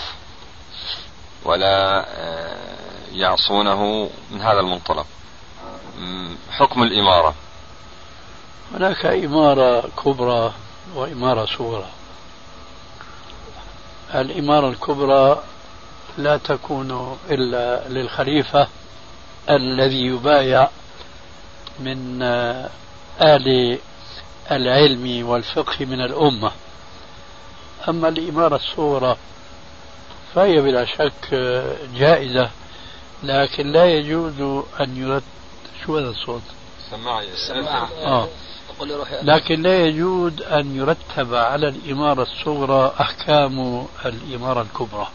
ولا يعصونه؟ من هذا المنطلق حكم الإمارة. هناك إمارة كبرى وإمارة صغرى. الإمارة الكبرى لا تكون إلا للخليفة الذي يبايع من آل العلم والفقه من الأمة. أما الإمارة الصغرى فهي بلا شك جائزة، لكن لا يجوز أن يرد. شو هذا الصوت؟ سماعي. لكن لا يجوز أن يرتب على الإمارة الصغرى أحكام الإمارة الكبرى.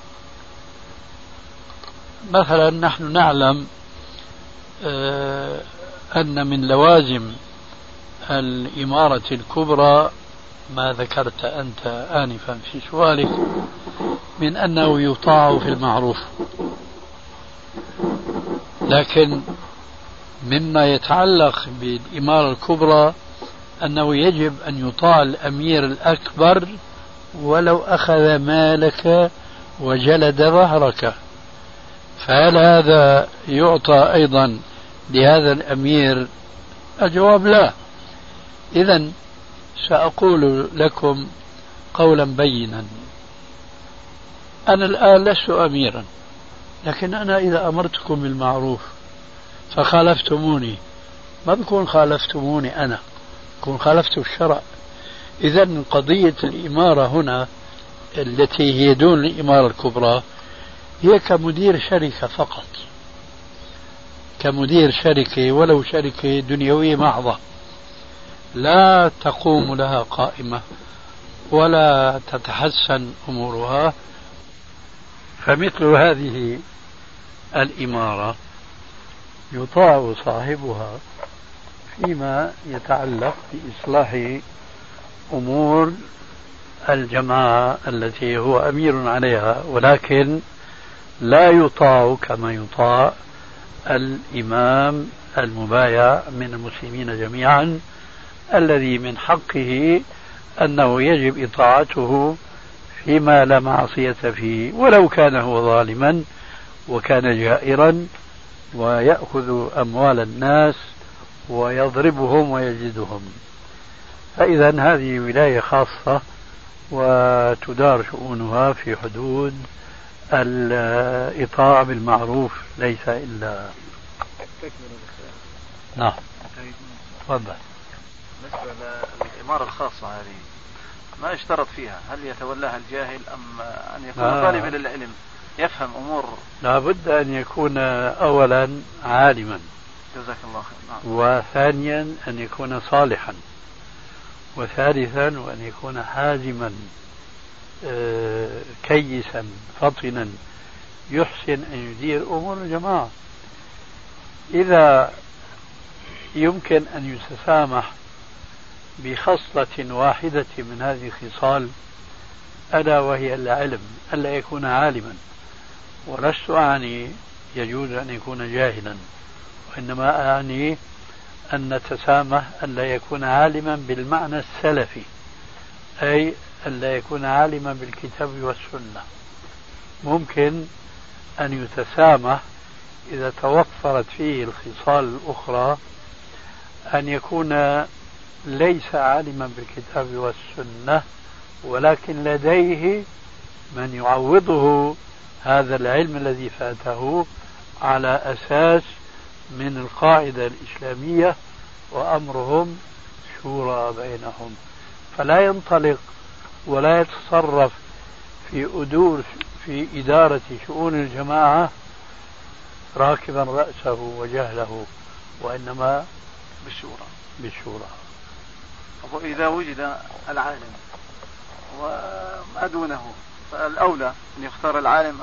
مثلا نحن نعلم أن من لوازم الإمارة الكبرى ما ذكرت أنت آنفا في سؤالك من أنه يطاع في المعروف، لكن مما يتعلق بالإمارة الكبرى أنه يجب أن يطاع الأمير الأكبر ولو أخذ مالك وجلد ظهرك. فهل هذا يعطى أيضا لهذا الأمير؟ الجواب لا. إذن سأقول لكم قولا بينا. أنا الآن لست أميرا، لكن أنا إذا أمرتكم بالمعروف فخالفتموني ما بكون خالفتموني أنا، بكون خالفت الشرع. إذن قضية الإمارة هنا التي هي دون الإمارة الكبرى هي كمدير شركة فقط، كمدير شركة ولو شركة دنيوية محضة لا تقوم لها قائمة ولا تتحسن أمورها. فمثل هذه الإمارة يطاع صاحبها فيما يتعلق بإصلاح أمور الجماعة التي هو أمير عليها، ولكن لا يطاع كما يطاع الإمام المبايع من المسلمين جميعا الذي من حقه أنه يجب إطاعته فيما لا معصية فيه، ولو كان هو ظالما وكان جائرا ويأخذ أموال الناس ويضربهم ويجلدهم. فإذا هذه ولاية خاصة وتدار شؤونها في حدود الإطاعة بالمعروف، ليس إلا. نعم تفضل. بالنسبة للإمارة الخاصة هذه ما يشترط فيها هل يتولاها الجاهل أم أن يكون طالب للعلم يفهم أمور؟ لا بد أن يكون أولا عالما، جزاك الله خير. نعم. وثانيا أن يكون صالحا، وثالثا وأن يكون حازما كيسا فطنا يحسن أن يدير أمور الجماعة. إذا يمكن أن يتسامح بخصلة واحدة من هذه الخصال ألا وهي العلم، ألا يكون عالما، ولست أعني يجوز أن يكون جاهلا، وإنما أعني أن نتسامح ألا يكون عالما بالمعنى السلفي، أي ألا يكون عالما بالكتاب والسنة. ممكن أن يتسامح إذا توفرت فيه الخصال الأخرى أن يكون ليس عالما بالكتاب والسنة، ولكن لديه من يعوضه هذا العلم الذي فاته على أساس من القاعدة الإسلامية وأمرهم شورى بينهم، فلا ينطلق ولا يتصرف في إدارة شؤون الجماعة راكبا رأسه وجهله، وإنما بالشورى. وإذا وجد العالم وما دونه فالأولى أن يختار العالم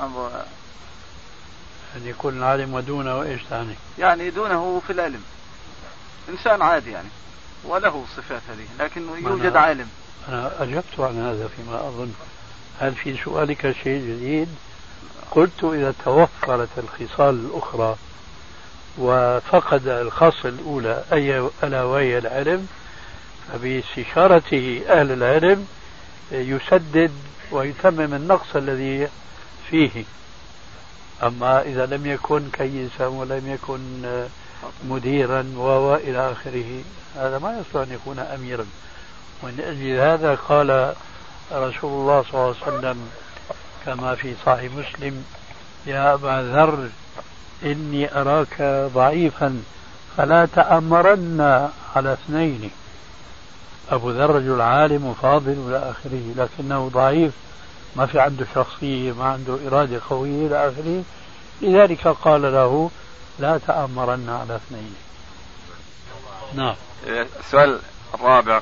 أن يكون العالم ودونه إيش ثاني؟ يعني دونه في العلم إنسان عادي يعني وله صفات هذه، لكن يوجد عالم. أنا أجبت عن هذا فيما أظن. هل في سؤالك شيء جديد؟ قلت إذا توفرت الخصال الأخرى وفقد الخاصة الأولى ألا وهي العلم، فباستشارته أهل العلم يسدد ويتمم النقص الذي فيه. أما إذا لم يكن كيسا ولم يكن مديرا وإلى آخره، هذا ما يصلح أن يكون أميرا. ومن أجل هذا قال رسول الله صلى الله عليه وسلم كما في صحيح مسلم: يا أبا ذر إني أراك ضعيفا فلا تأمرن على اثنين. أبو ذر رجل عالم وفاضل وإلى آخره، لكنه ضعيف، ما في عنده شخصية، ما عنده إرادة قوية إلى آخره، لذلك قال له: لا تأمرن على اثنين. نعم. السؤال الرابع: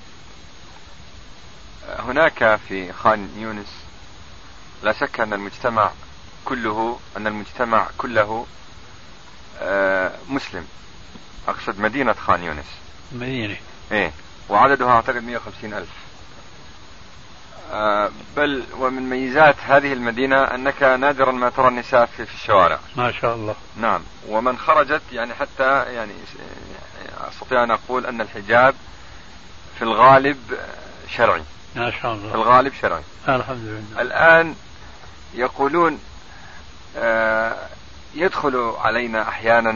هناك في خان يونس لا شك أن المجتمع كله مسلم، أقصد مدينة خان يونس. مدينة إيه، وعددها أعتقد 150,000. بل ومن ميزات هذه المدينة أنك نادرا ما ترى النساء في الشوارع ما شاء الله. نعم، ومن خرجت يعني حتى يعني أستطيع أن أقول أن الحجاب في الغالب شرعي. ما شاء الله. في الغالب شرعي الحمد لله. الآن يقولون يدخل علينا أحيانا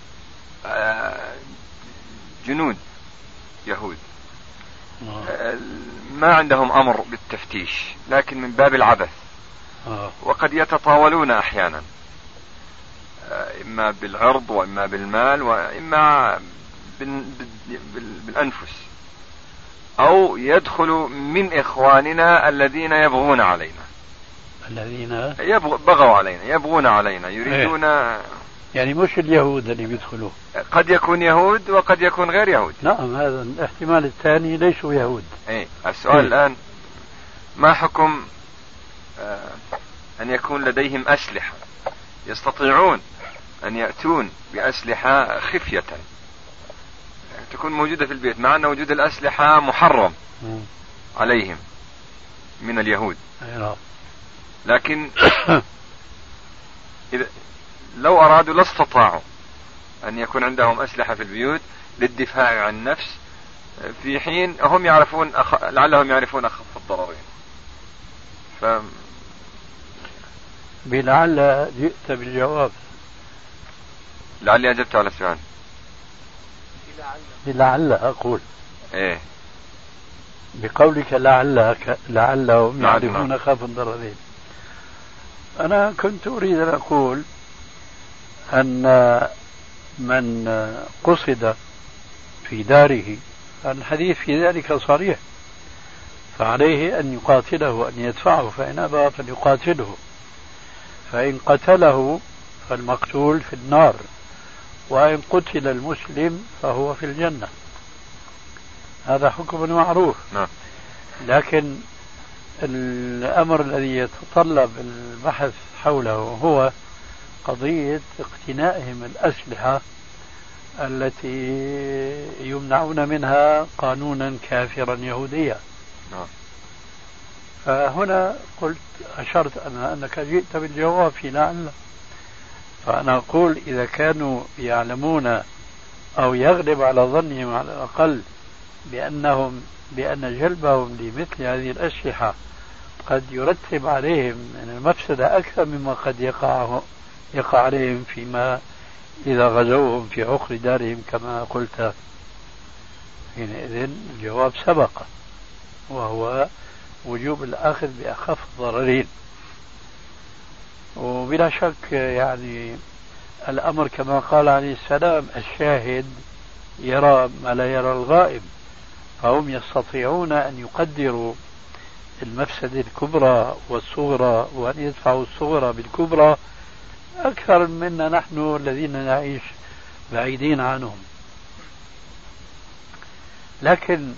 جنود يهود ما عندهم أمر بالتفتيش، لكن من باب العبث، وقد يتطاولون أحيانا إما بالعرض وإما بالمال وإما بالأنفس، أو يدخل من إخواننا الذين يبغون علينا، الذين بغوا علينا، يبغون علينا، يريدون يعني مش اليهود اللي بيدخلوا، قد يكون يهود وقد يكون غير يهود. نعم، هذا الاحتمال الثاني، ليسوا يهود. السؤال الآن: ما حكم أن يكون لديهم أسلحة يستطيعون أن يأتون بأسلحة خفية تكون موجودة في البيت، مع أن وجود الأسلحة محرم عليهم من اليهود، لكن إذا لو أرادوا لاستطاعوا أن يكون عندهم أسلحة في البيوت للدفاع عن النفس، في حين هم يعرفون لعلهم يعرفون أخف الضررين. بلعل جئت بالجواب. لعلي أجبت على السؤال. بلعل أقول إيه، بقولك لعلهم يعرفون أخف الضررين. أنا كنت أريد أن أقول أن من قصد في داره، الحديث في ذلك صريح، فعليه أن يقاتله وأن يدفعه، فإن أبى فليقاتله، فإن قتله فالمقتول في النار، وإن قتل المسلم فهو في الجنة. هذا حكم معروف. لكن الأمر الذي يتطلب البحث حوله هو قضية اقتنائهم الأسلحة التي يمنعون منها قانونا كافرا يهوديا. فهنا قلت أشرت أنك جئت بالجواب في لعل، فأنا أقول إذا كانوا يعلمون أو يغلب على ظنهم على الأقل بأن جلبهم لمثل هذه الأسلحة قد يرتب عليهم من المفسدة أكثر مما قد يقع عليهم فيما إذا غزوهم في عقر دارهم كما قلت، حينئذ الجواب سبق، وهو وجوب الأخذ بأخف الضررين. وبلا شك يعني الأمر كما قال عليه السلام الشاهد يرى ما لا يرى الغائب، فهم يستطيعون أن يقدروا المفسدة الكبرى والصغرى وأن يدفعوا الصغرى بالكبرى أكثر منا نحن الذين نعيش بعيدين عنهم. لكن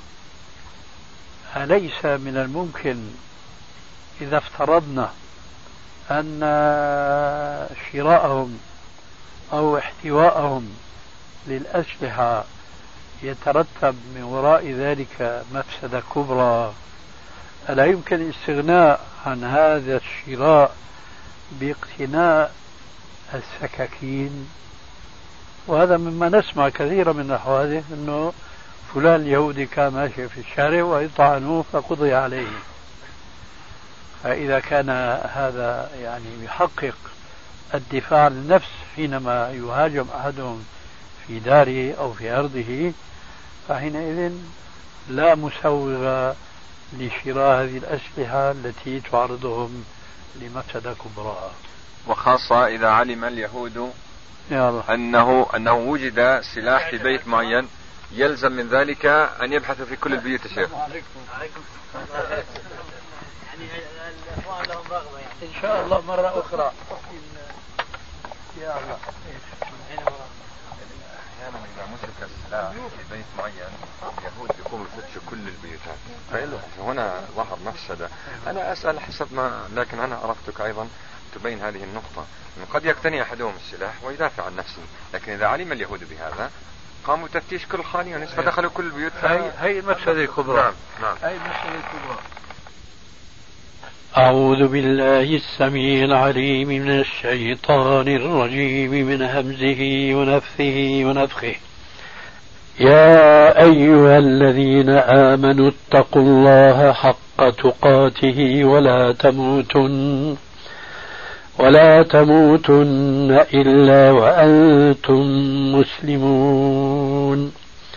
أليس من الممكن إذا افترضنا أن شراءهم أو احتواءهم للأسلحة يترتب من وراء ذلك مفسدة كبرى، ألا يمكن الاستغناء عن هذا الشراء باقتناء السكاكين؟ وهذا مما نسمع كثيرا من الحوادث، أنه فلان اليهودي كان ماشي في الشارع ويطعنوه فقضي عليه. فإذا كان هذا يعني يحقق الدفاع عن النفس حينما يهاجم أحدهم في داره أو في أرضه، فحينئذ لا مسوغ لشراء هذه الأسلحة التي تعرضهم لمفسدة كبرى. وخاصة إذا علم اليهود أنه وجد سلاح في بيت معين، يلزم من ذلك أن يبحثوا في كل البيوت. الشيخ يعني الأخوان لهم رغبة إن شاء الله مرة أخرى. يا الله أحيانا إذا مسك السلاح في بيت معين اليهود يقوموا يفتشوا كل البيوتات، فهنا ظهر مفسدة. أنا أسأل حسب ما، لكن أنا عرفتك أيضا تبين هذه النقطة، أنه قد يقتني أحدهم السلاح ويدافع عن نفسه، لكن إذا علم اليهود بهذا قاموا تفتيش كل خانة فدخلوا كل البيوت. هي المفسدة الكبرى. نعم. هي المفسدة الكبرى. أعوذ بالله السميع العليم من الشيطان الرجيم من همزه ونفثه ونفخه. يا أيها الذين آمنوا اتقوا الله حق تقاته ولا تموتن إلا وأنتم مسلمون،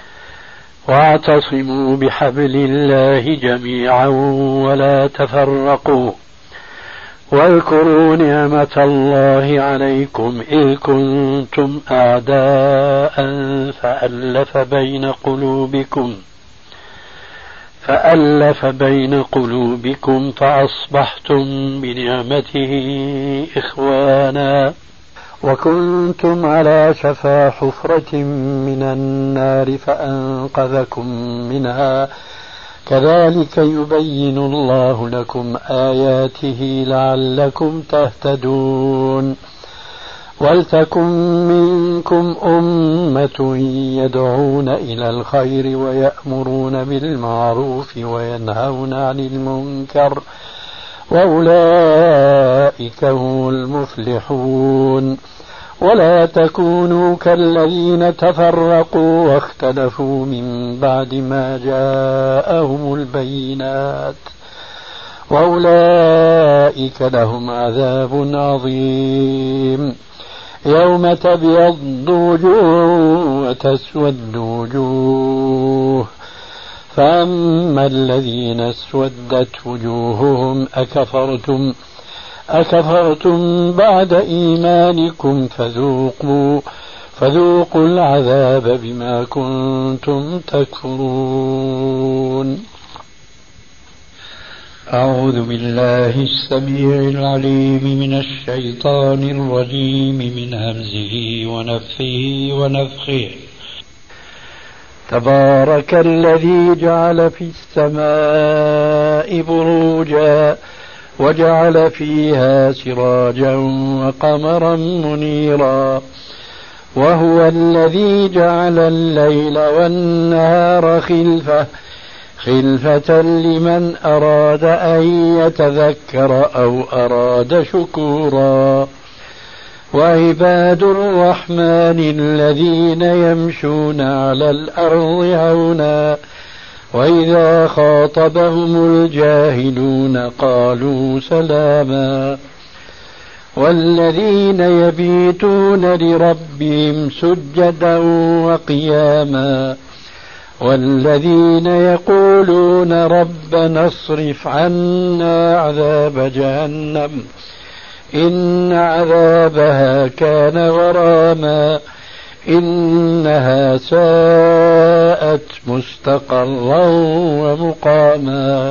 واعتصموا بحبل الله جميعا ولا تفرقوا، واذكروا نعمة الله عليكم إذ كنتم أعداء فألف بين قلوبكم فأصبحتم بنعمته إخوانا، وكنتم على شفا حفرة من النار فأنقذكم منها، كذلك يبين الله لكم آياته لعلكم تهتدون. ولتكن منكم أمة يدعون إلى الخير ويأمرون بالمعروف وينهون عن المنكر، وأولئك هم المفلحون. ولا تكونوا كالذين تفرقوا واختلفوا من بعد ما جاءهم البينات، وأولئك لهم عذاب عظيم. يوم تبيض وجوه وتسود وجوه، فأما الذين اسودت وجوههم أكفرتم بعد إيمانكم فذوقوا العذاب بما كنتم تكفرون. أعوذ بالله السميع العليم من الشيطان الرجيم من همزه ونفثه ونفخه. تبارك الذي جعل في السماء بروجا وجعل فيها سراجا وقمرا منيرا، وهو الذي جعل الليل والنهار خلفة لمن أراد أن يتذكر أو أراد شكورا. وعباد الرحمن الذين يمشون على الأرض هونا وإذا خاطبهم الجاهلون قالوا سلاما. والذين يبيتون لربهم سجدا وقياما والذين يقولون ربنا اصرف عنا عذاب جهنم إن عذابها كان غراما إنها ساءت مستقرا ومقاما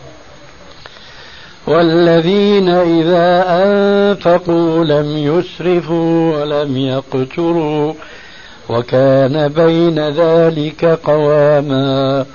والذين إذا أنفقوا لم يسرفوا ولم يقتروا وكان بين ذلك قواما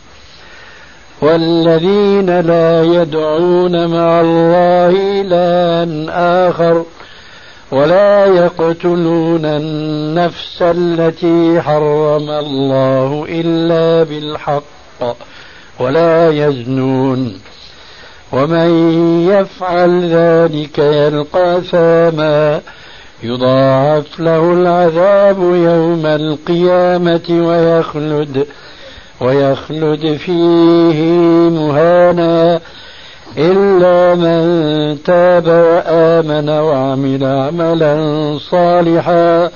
والذين لا يدعون مع الله إلها آخر ولا يقتلون النفس التي حرم الله إلا بالحق ولا يزنون ومن يفعل ذلك يلقى أثاما يضاعف له العذاب يوم القيامة ويخلد فيه مهانا إلا من تاب وآمن وعمل عملا صالحا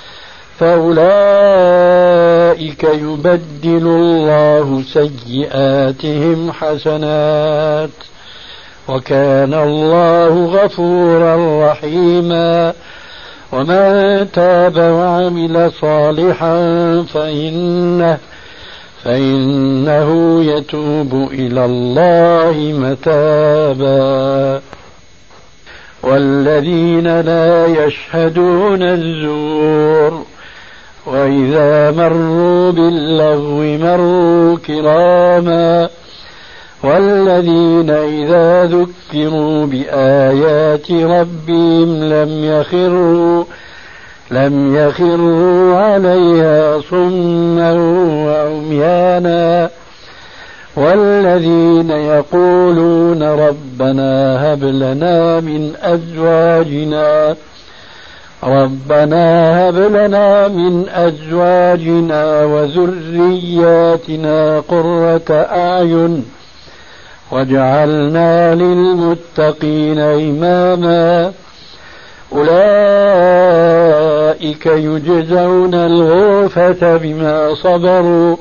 فأولئك يبدل الله سيئاتهم حسنات وكان الله غفورا رحيما ومن تاب وعمل صالحا فإنه يتوب إلى الله متابا والذين لا يشهدون الزور وإذا مروا باللغو مروا كراما والذين إذا ذكروا بآيات ربهم لم يخروا عليها صما وعميانا والذين يقولون ربنا هب لنا من أزواجنا وذرياتنا قرة أعين واجعلنا للمتقين إماما أولئك يجزون الغرفة بما صبروا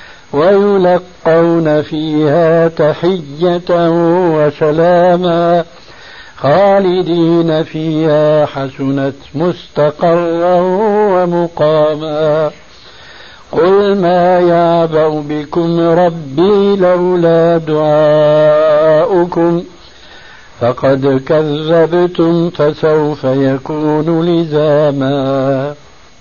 ويلقون فيها تحية وسلاما خالدين فيها حسنت مستقرا ومقاما قل ما يعبأ بكم ربي لولا دعاؤكم فقد كذبتم فسوف يكون لزاما.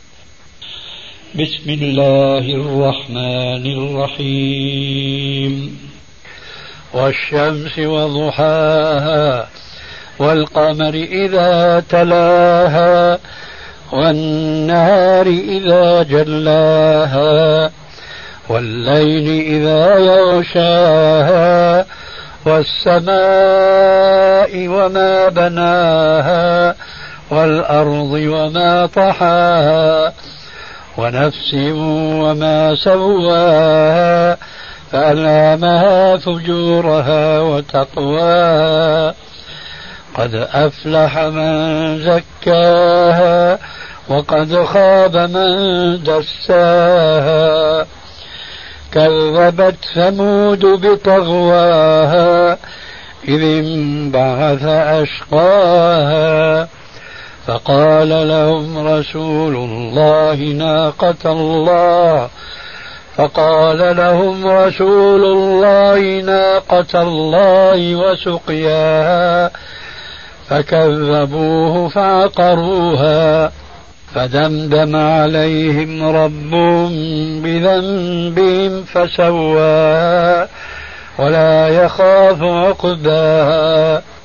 بسم الله الرحمن الرحيم. والشمس وضحاها والقمر إذا تلاها والنهار إذا جلاها والليل إذا يغشاها والسماء وما بناها والأرض وما طحاها ونفس وما سواها فألهمها فجورها وتقواها قد أفلح من زكاها وقد خاب من دساها كذبت ثمود بطغواها إذ انبعث أشقاها فقال لهم رسول الله ناقة الله وسقياها فكذبوه فعقروها فدمدم عليهم ربهم بذنبهم فسواها ولا يخاف عقباها